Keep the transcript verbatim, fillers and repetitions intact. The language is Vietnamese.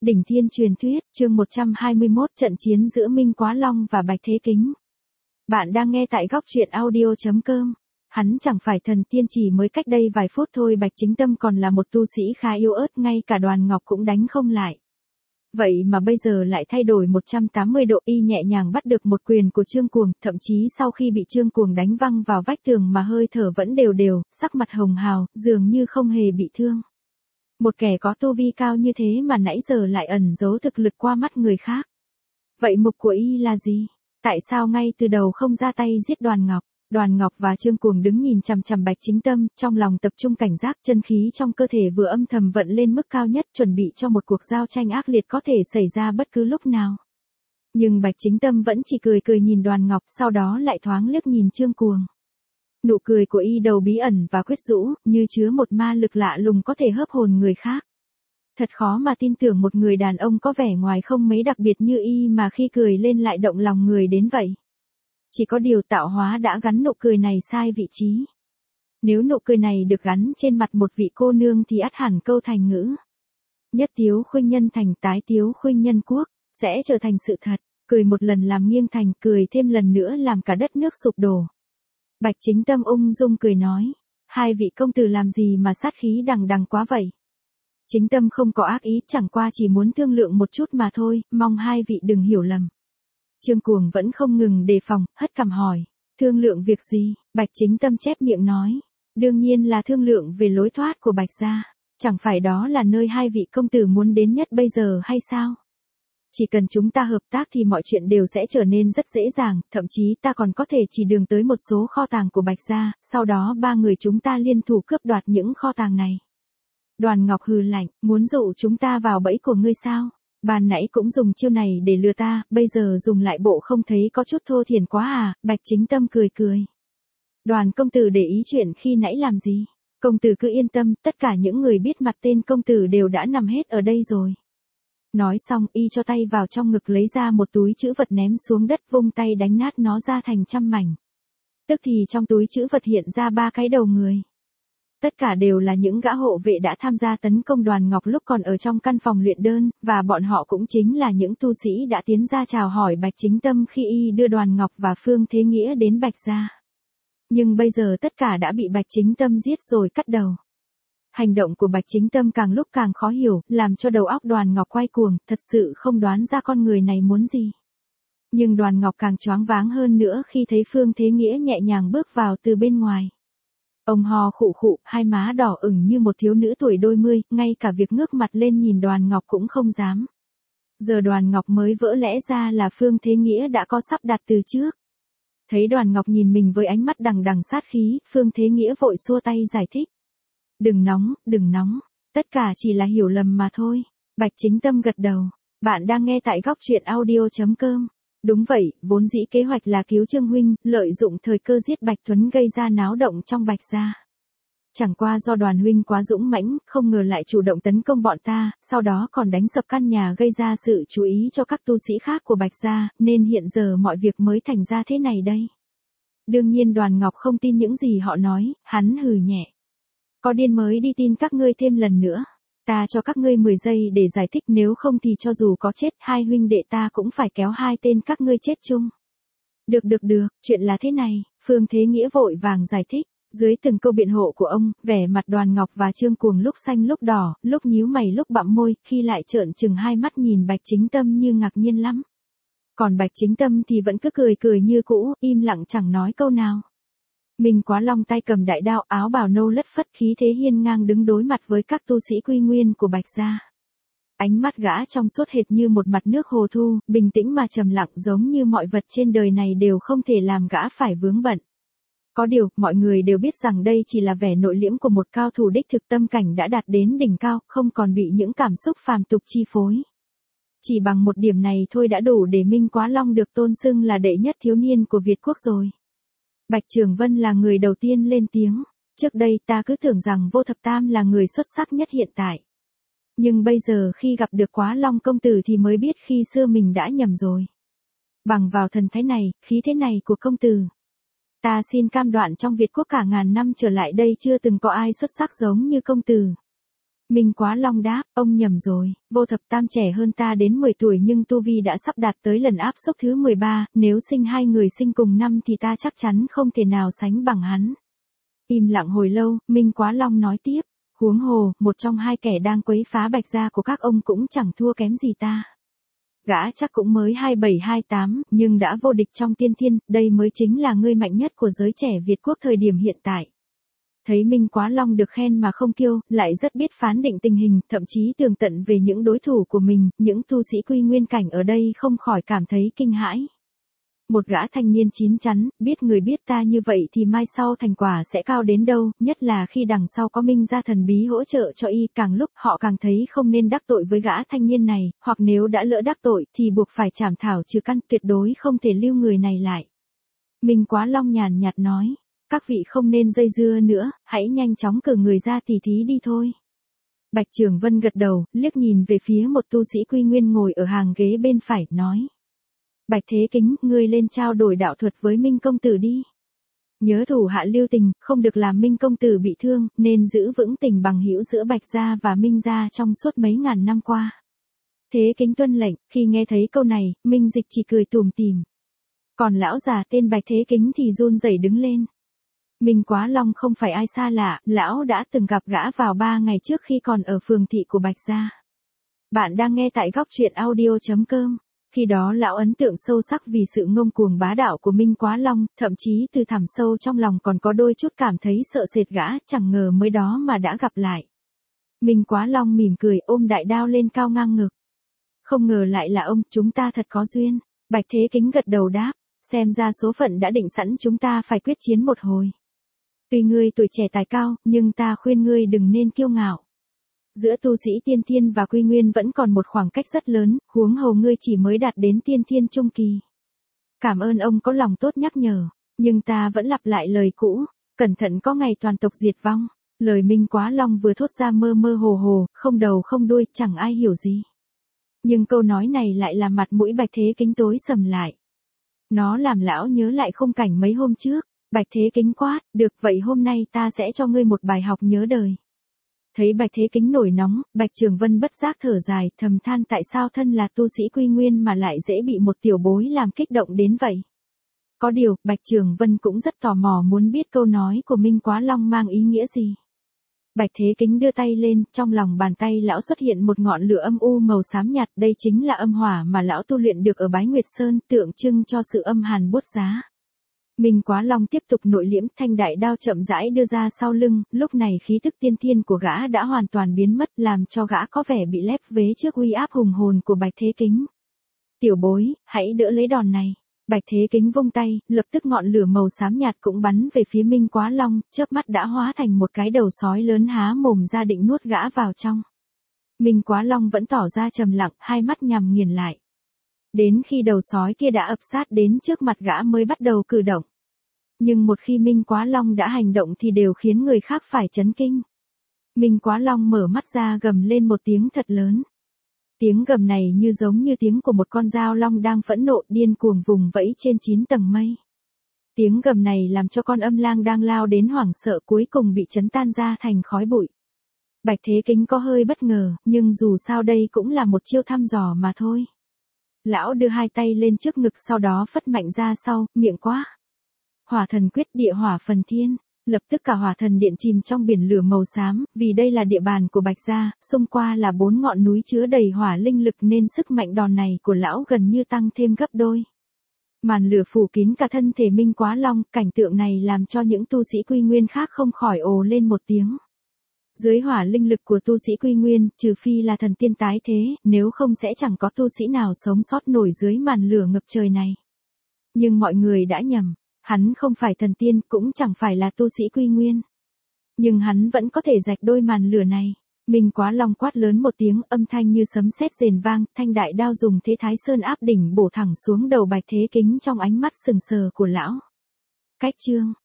Đỉnh Thiên Truyền Thuyết, chương một trăm hai mươi mốt, trận chiến giữa Minh Quá Long và Bạch Thế Kính. Bạn đang nghe tại góc truyện audio chấm com. Hắn chẳng phải thần tiên, chỉ mới cách đây vài phút thôi Bạch Chính Tâm còn là một tu sĩ khá yếu ớt, ngay cả Đoàn Ngọc cũng đánh không lại. Vậy mà bây giờ lại thay đổi một trăm tám mươi độ, y nhẹ nhàng bắt được một quyền của Trương Cuồng, thậm chí sau khi bị Trương Cuồng đánh văng vào vách tường mà hơi thở vẫn đều đều, sắc mặt hồng hào, dường như không hề bị thương. Một kẻ có tu vi cao như thế mà nãy giờ lại ẩn giấu thực lực qua mắt người khác. Vậy mục của y là gì? Tại sao ngay từ đầu không ra tay giết Đoàn Ngọc? Đoàn Ngọc và Trương Cuồng đứng nhìn chằm chằm Bạch Chính Tâm, trong lòng tập trung cảnh giác, chân khí trong cơ thể vừa âm thầm vận lên mức cao nhất, chuẩn bị cho một cuộc giao tranh ác liệt có thể xảy ra bất cứ lúc nào. Nhưng Bạch Chính Tâm vẫn chỉ cười cười nhìn Đoàn Ngọc, sau đó lại thoáng liếc nhìn Trương Cuồng. Nụ cười của y đầu bí ẩn và quyến rũ, như chứa một ma lực lạ lùng có thể hớp hồn người khác. Thật khó mà tin tưởng một người đàn ông có vẻ ngoài không mấy đặc biệt như y mà khi cười lên lại động lòng người đến vậy. Chỉ có điều tạo hóa đã gắn nụ cười này sai vị trí. Nếu nụ cười này được gắn trên mặt một vị cô nương thì ắt hẳn câu thành ngữ nhất tiếu khuynh nhân thành, tái tiếu khuynh nhân quốc, sẽ trở thành sự thật. Cười một lần làm nghiêng thành, cười thêm lần nữa làm cả đất nước sụp đổ. Bạch Chính Tâm ung dung cười nói, hai vị công tử làm gì mà sát khí đằng đằng quá vậy? Chính Tâm không có ác ý, chẳng qua chỉ muốn thương lượng một chút mà thôi, mong hai vị đừng hiểu lầm. Trương Cuồng vẫn không ngừng đề phòng, hất cằm hỏi, thương lượng việc gì? Bạch Chính Tâm chép miệng nói, đương nhiên là thương lượng về lối thoát của Bạch gia, chẳng phải đó là nơi hai vị công tử muốn đến nhất bây giờ hay sao? Chỉ cần chúng ta hợp tác thì mọi chuyện đều sẽ trở nên rất dễ dàng, thậm chí ta còn có thể chỉ đường tới một số kho tàng của Bạch gia, sau đó ba người chúng ta liên thủ cướp đoạt những kho tàng này. Đoàn Ngọc hừ lạnh, muốn dụ chúng ta vào bẫy của ngươi sao? Ban nãy cũng dùng chiêu này để lừa ta, bây giờ dùng lại bộ không thấy có chút thô thiển quá à? Bạch Chính Tâm cười cười. Đoàn công tử để ý chuyện khi nãy làm gì? Công tử cứ yên tâm, tất cả những người biết mặt tên công tử đều đã nằm hết ở đây rồi. Nói xong y cho tay vào trong ngực lấy ra một túi trữ vật ném xuống đất, vung tay đánh nát nó ra thành trăm mảnh. Tức thì trong túi trữ vật hiện ra ba cái đầu người. Tất cả đều là những gã hộ vệ đã tham gia tấn công Đoàn Ngọc lúc còn ở trong căn phòng luyện đơn, và bọn họ cũng chính là những tu sĩ đã tiến ra chào hỏi Bạch Chính Tâm khi y đưa Đoàn Ngọc và Phương Thế Nghĩa đến Bạch gia. Nhưng bây giờ tất cả đã bị Bạch Chính Tâm giết rồi cắt đầu. Hành động của Bạch Chính Tâm càng lúc càng khó hiểu, làm cho đầu óc Đoàn Ngọc quay cuồng, thật sự không đoán ra con người này muốn gì. Nhưng Đoàn Ngọc càng choáng váng hơn nữa khi thấy Phương Thế Nghĩa nhẹ nhàng bước vào từ bên ngoài. Ông ho khụ khụ, hai má đỏ ửng như một thiếu nữ tuổi đôi mươi, ngay cả việc ngước mặt lên nhìn Đoàn Ngọc cũng không dám. Giờ Đoàn Ngọc mới vỡ lẽ ra là Phương Thế Nghĩa đã có sắp đặt từ trước. Thấy Đoàn Ngọc nhìn mình với ánh mắt đằng đằng sát khí, Phương Thế Nghĩa vội xua tay giải thích. Đừng nóng, đừng nóng, tất cả chỉ là hiểu lầm mà thôi. Bạch Chính Tâm gật đầu, bạn đang nghe tại góc truyện audio chấm com. Đúng vậy, vốn dĩ kế hoạch là cứu Trương huynh, lợi dụng thời cơ giết Bạch Tuấn gây ra náo động trong Bạch gia. Chẳng qua do Đoàn huynh quá dũng mãnh, không ngờ lại chủ động tấn công bọn ta, sau đó còn đánh sập căn nhà gây ra sự chú ý cho các tu sĩ khác của Bạch gia, nên hiện giờ mọi việc mới thành ra thế này đây. Đương nhiên Đoàn Ngọc không tin những gì họ nói, hắn hừ nhẹ. Có điên mới đi tin các ngươi thêm lần nữa. Ta cho các ngươi mười giây để giải thích, nếu không thì cho dù có chết hai huynh đệ ta cũng phải kéo hai tên các ngươi chết chung. Được được được, chuyện là thế này, Phương Thế Nghĩa vội vàng giải thích. Dưới từng câu biện hộ của ông, vẻ mặt Đoàn Ngọc và Trương Cuồng lúc xanh lúc đỏ, lúc nhíu mày lúc bặm môi, khi lại trợn trừng hai mắt nhìn Bạch Chính Tâm như ngạc nhiên lắm. Còn Bạch Chính Tâm thì vẫn cứ cười cười như cũ, im lặng chẳng nói câu nào. Minh Quá Long tay cầm đại đao, áo bào nâu lất phất, khí thế hiên ngang đứng đối mặt với các tu sĩ quy nguyên của Bạch gia. Ánh mắt gã trong suốt hệt như một mặt nước hồ thu, bình tĩnh mà trầm lặng, giống như mọi vật trên đời này đều không thể làm gã phải vướng bận. Có điều, mọi người đều biết rằng đây chỉ là vẻ nội liễm của một cao thủ đích thực, tâm cảnh đã đạt đến đỉnh cao, không còn bị những cảm xúc phàm tục chi phối. Chỉ bằng một điểm này thôi đã đủ để Minh Quá Long được tôn xưng là đệ nhất thiếu niên của Việt quốc rồi. Bạch Trường Vân là người đầu tiên lên tiếng. Trước đây ta cứ tưởng rằng Vô Thập Tam là người xuất sắc nhất hiện tại. Nhưng bây giờ khi gặp được Quá Long công tử thì mới biết khi xưa mình đã nhầm rồi. Bằng vào thần thái này, khí thế này của công tử, ta xin cam đoan trong Việt quốc cả ngàn năm trở lại đây chưa từng có ai xuất sắc giống như công tử. Minh Quá Long đáp, ông nhầm rồi, Vô Thập Tam trẻ hơn ta đến mười tuổi nhưng tu vi đã sắp đạt tới lần áp xúc thứ mười ba, nếu sinh hai người sinh cùng năm thì ta chắc chắn không thể nào sánh bằng hắn. Im lặng hồi lâu, Minh Quá Long nói tiếp, huống hồ, một trong hai kẻ đang quấy phá Bạch gia của các ông cũng chẳng thua kém gì ta. Gã chắc cũng mới hai bảy hai tám, nhưng đã vô địch trong tiên thiên, đây mới chính là người mạnh nhất của giới trẻ Việt quốc thời điểm hiện tại. Thấy Minh Quá Long được khen mà không kiêu, lại rất biết phán định tình hình, thậm chí tường tận về những đối thủ của mình, những tu sĩ quy nguyên cảnh ở đây không khỏi cảm thấy kinh hãi. Một gã thanh niên chín chắn, biết người biết ta như vậy thì mai sau thành quả sẽ cao đến đâu, nhất là khi đằng sau có Minh gia thần bí hỗ trợ cho y, càng lúc họ càng thấy không nên đắc tội với gã thanh niên này, hoặc nếu đã lỡ đắc tội thì buộc phải trảm thảo trừ căn, tuyệt đối không thể lưu người này lại. Minh Quá Long nhàn nhạt nói, các vị không nên dây dưa nữa, hãy nhanh chóng cử người ra tỉ thí đi thôi. Bạch Trường Vân gật đầu, liếc nhìn về phía một tu sĩ quy nguyên ngồi ở hàng ghế bên phải, nói. Bạch Thế Kính, ngươi lên trao đổi đạo thuật với Minh công tử đi. Nhớ thủ hạ lưu tình, không được làm Minh công tử bị thương, nên giữ vững tình bằng hữu giữa Bạch gia và Minh gia trong suốt mấy ngàn năm qua. Thế Kính tuân lệnh, khi nghe thấy câu này, Minh Dịch chỉ cười tủm tỉm. Còn lão già tên Bạch Thế Kính thì run rẩy đứng lên. Minh Quá Long không phải ai xa lạ, lão đã từng gặp gã vào ba ngày trước khi còn ở phường thị của Bạch gia. Bạn đang nghe tại góc truyện audio chấm com. Khi đó lão ấn tượng sâu sắc vì sự ngông cuồng bá đạo của Minh Quá Long, thậm chí từ thẳm sâu trong lòng còn có đôi chút cảm thấy sợ sệt gã, chẳng ngờ mới đó mà đã gặp lại. Minh Quá Long mỉm cười, ôm đại đao lên cao ngang ngực. Không ngờ lại là ông, chúng ta thật có duyên. Bạch Thế Kính gật đầu đáp, xem ra số phận đã định sẵn chúng ta phải quyết chiến một hồi. Tuy ngươi tuổi trẻ tài cao, nhưng ta khuyên ngươi đừng nên kiêu ngạo. Giữa tu sĩ tiên thiên và quy nguyên vẫn còn một khoảng cách rất lớn, huống hồ ngươi chỉ mới đạt đến tiên thiên trung kỳ. Cảm ơn ông có lòng tốt nhắc nhở, nhưng ta vẫn lặp lại lời cũ, cẩn thận có ngày toàn tộc diệt vong. Lời Minh Quá Long vừa thốt ra mơ mơ hồ hồ, không đầu không đuôi, chẳng ai hiểu gì. Nhưng câu nói này lại làm mặt mũi Bạch Thế Kính tối sầm lại. Nó làm lão nhớ lại khung cảnh mấy hôm trước. Bạch Thế Kính quát, được vậy hôm nay ta sẽ cho ngươi một bài học nhớ đời. Thấy Bạch Thế Kính nổi nóng, Bạch Trường Vân bất giác thở dài, thầm than tại sao thân là tu sĩ quy nguyên mà lại dễ bị một tiểu bối làm kích động đến vậy. Có điều, Bạch Trường Vân cũng rất tò mò muốn biết câu nói của Minh Quá Long mang ý nghĩa gì. Bạch Thế Kính đưa tay lên, trong lòng bàn tay lão xuất hiện một ngọn lửa âm u màu xám nhạt, đây chính là âm hỏa mà lão tu luyện được ở Bái Nguyệt Sơn, tượng trưng cho sự âm hàn buốt giá. Minh Quá Long tiếp tục nội liễm, thanh đại đao chậm rãi đưa ra sau lưng, lúc này khí tức tiên thiên của gã đã hoàn toàn biến mất, làm cho gã có vẻ bị lép vế trước uy áp hùng hồn của Bạch Thế Kính. Tiểu bối, hãy đỡ lấy đòn này. Bạch Thế Kính vung tay, lập tức ngọn lửa màu xám nhạt cũng bắn về phía Minh Quá Long, chớp mắt đã hóa thành một cái đầu sói lớn há mồm ra định nuốt gã vào trong. Minh Quá Long vẫn tỏ ra trầm lặng, hai mắt nhằm nghiền lại. Đến khi đầu sói kia đã ập sát đến trước mặt gã mới bắt đầu cử động. Nhưng một khi Minh Quá Long đã hành động thì đều khiến người khác phải chấn kinh. Minh Quá Long mở mắt ra gầm lên một tiếng thật lớn. Tiếng gầm này như giống như tiếng của một con dao long đang phẫn nộ điên cuồng vùng vẫy trên chín tầng mây. Tiếng gầm này làm cho con âm lang đang lao đến hoảng sợ cuối cùng bị chấn tan ra thành khói bụi. Bạch Thế Kính có hơi bất ngờ, nhưng dù sao đây cũng là một chiêu thăm dò mà thôi. Lão đưa hai tay lên trước ngực sau đó phất mạnh ra sau, miệng quát. Hỏa thần quyết địa hỏa phần thiên, lập tức cả hỏa thần điện chìm trong biển lửa màu xám, vì đây là địa bàn của Bạch gia, xung qua là bốn ngọn núi chứa đầy hỏa linh lực nên sức mạnh đòn này của lão gần như tăng thêm gấp đôi. Màn lửa phủ kín cả thân thể Minh Quá Long, cảnh tượng này làm cho những tu sĩ quy nguyên khác không khỏi ồ lên một tiếng. Dưới hỏa linh lực của tu sĩ quy nguyên, trừ phi là thần tiên tái thế, nếu không sẽ chẳng có tu sĩ nào sống sót nổi dưới màn lửa ngập trời này. Nhưng mọi người đã nhầm. Hắn không phải thần tiên, cũng chẳng phải là tu sĩ quy nguyên. Nhưng hắn vẫn có thể rạch đôi màn lửa này. Minh Quá Long quát lớn một tiếng, âm thanh như sấm sét rền vang, thanh đại đao dùng thế Thái Sơn áp đỉnh bổ thẳng xuống đầu Bạch Thế Kính trong ánh mắt sừng sờ của lão. Cách chương